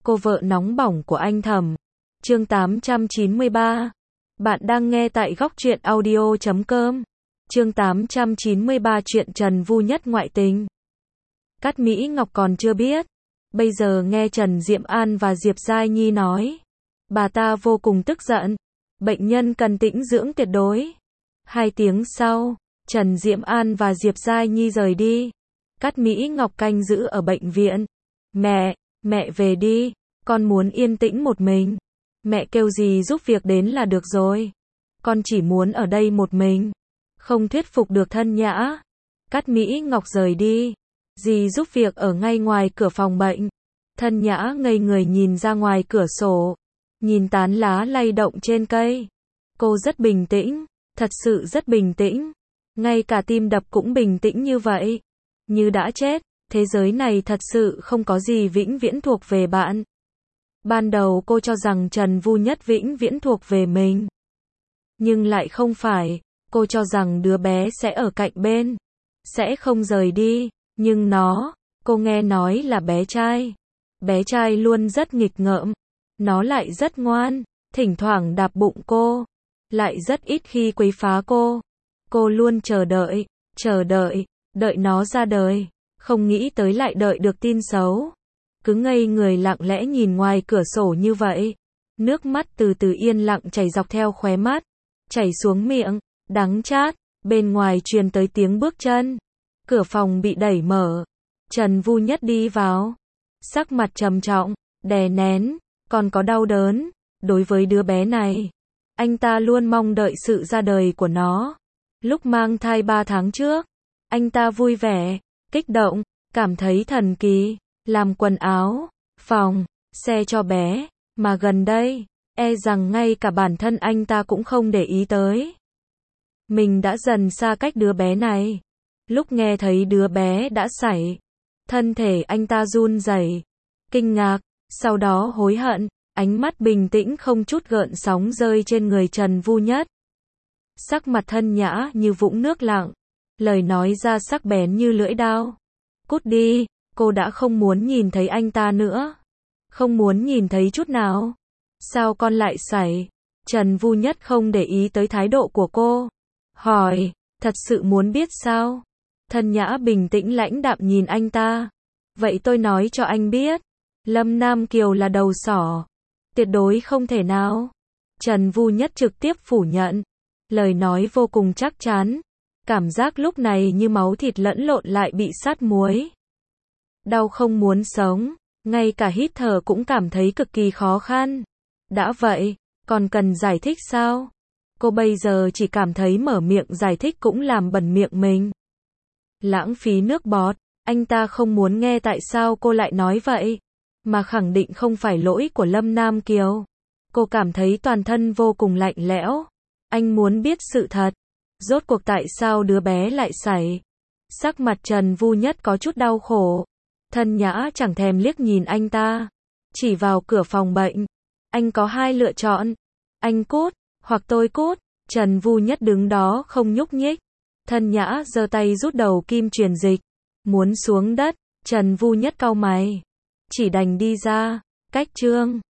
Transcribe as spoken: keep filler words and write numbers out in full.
cô vợ nóng bỏng của anh Thẩm. Chương tám trăm chín mươi ba. Bạn đang nghe tại góc truyện audio chấm com. Chương tám trăm chín mươi ba chuyện Trần Vu Nhất ngoại tình. Cát Mỹ Ngọc còn chưa biết. Bây giờ nghe Trần Diệm An và Diệp Giai Nhi nói. Bà ta vô cùng tức giận. Bệnh nhân cần tĩnh dưỡng tuyệt đối. Hai tiếng sau, Trần Diệm An và Diệp Giai Nhi rời đi. Cát Mỹ Ngọc canh giữ ở bệnh viện. Mẹ, mẹ về đi, con muốn yên tĩnh một mình. Mẹ kêu gì giúp việc đến là được rồi. Con chỉ muốn ở đây một mình. Không thuyết phục được Thân Nhã. Cát Mỹ Ngọc rời đi. Dì giúp việc ở ngay ngoài cửa phòng bệnh. Thân Nhã ngây người nhìn ra ngoài cửa sổ. Nhìn tán lá lay động trên cây. Cô rất bình tĩnh, thật sự rất bình tĩnh. Ngay cả tim đập cũng bình tĩnh như vậy. Như đã chết, thế giới này thật sự không có gì vĩnh viễn thuộc về bạn. Ban đầu cô cho rằng Trần Vu Nhất vĩnh viễn thuộc về mình. Nhưng lại không phải, cô cho rằng đứa bé sẽ ở cạnh bên. Sẽ không rời đi, nhưng nó, cô nghe nói là bé trai. Bé trai luôn rất nghịch ngợm. Nó lại rất ngoan, thỉnh thoảng đạp bụng cô. Lại rất ít khi quấy phá cô. Cô luôn chờ đợi, chờ đợi, đợi nó ra đời. Không nghĩ tới lại đợi được tin xấu. Cứ ngây người lặng lẽ nhìn ngoài cửa sổ như vậy. Nước mắt từ từ yên lặng chảy dọc theo khóe mắt. Chảy xuống miệng, đắng chát. Bên ngoài truyền tới tiếng bước chân. Cửa phòng bị đẩy mở. Trần Vu Nhất đi vào. Sắc mặt trầm trọng, đè nén, còn có đau đớn. Đối với đứa bé này, anh ta luôn mong đợi sự ra đời của nó. Lúc mang thai ba tháng trước, anh ta vui vẻ, kích động, cảm thấy thần kỳ, làm quần áo, phòng, xe cho bé, mà gần đây, e rằng ngay cả bản thân anh ta cũng không để ý tới. Mình đã dần xa cách đứa bé này. Lúc nghe thấy đứa bé đã sảy, thân thể anh ta run rẩy, kinh ngạc, sau đó hối hận, ánh mắt bình tĩnh không chút gợn sóng rơi trên người Trần Vu Nhất. Sắc mặt Thân Nhã như vũng nước lặng, lời nói ra sắc bén như lưỡi dao. Cút đi, cô đã không muốn nhìn thấy anh ta nữa. Không muốn nhìn thấy chút nào. Sao con lại sảy? Trần Vu Nhất không để ý tới thái độ của cô. Hỏi, thật sự muốn biết sao? Thân Nhã bình tĩnh lãnh đạm nhìn anh ta. Vậy tôi nói cho anh biết. Lâm Nam Kiều là đầu sỏ. Tuyệt đối không thể nào. Trần Vu Nhất trực tiếp phủ nhận. Lời nói vô cùng chắc chắn. Cảm giác lúc này như máu thịt lẫn lộn lại bị sát muối. Đau không muốn sống. Ngay cả hít thở cũng cảm thấy cực kỳ khó khăn. Đã vậy, còn cần giải thích sao? Cô bây giờ chỉ cảm thấy mở miệng giải thích cũng làm bẩn miệng mình. Lãng phí nước bọt. Anh ta không muốn nghe tại sao cô lại nói vậy. Mà khẳng định không phải lỗi của Lâm Nam Kiều. Cô cảm thấy toàn thân vô cùng lạnh lẽo. Anh muốn biết sự thật. Rốt cuộc tại sao đứa bé lại sảy. Sắc mặt Trần Vu Nhất có chút đau khổ. Thân Nhã chẳng thèm liếc nhìn anh ta. Chỉ vào cửa phòng bệnh. Anh có hai lựa chọn. Anh cút, hoặc tôi cút. Trần Vu Nhất đứng đó không nhúc nhích. Thân Nhã giơ tay rút đầu kim truyền dịch. Muốn xuống đất. Trần Vu Nhất cau mày. Chỉ đành đi ra. Cách chương.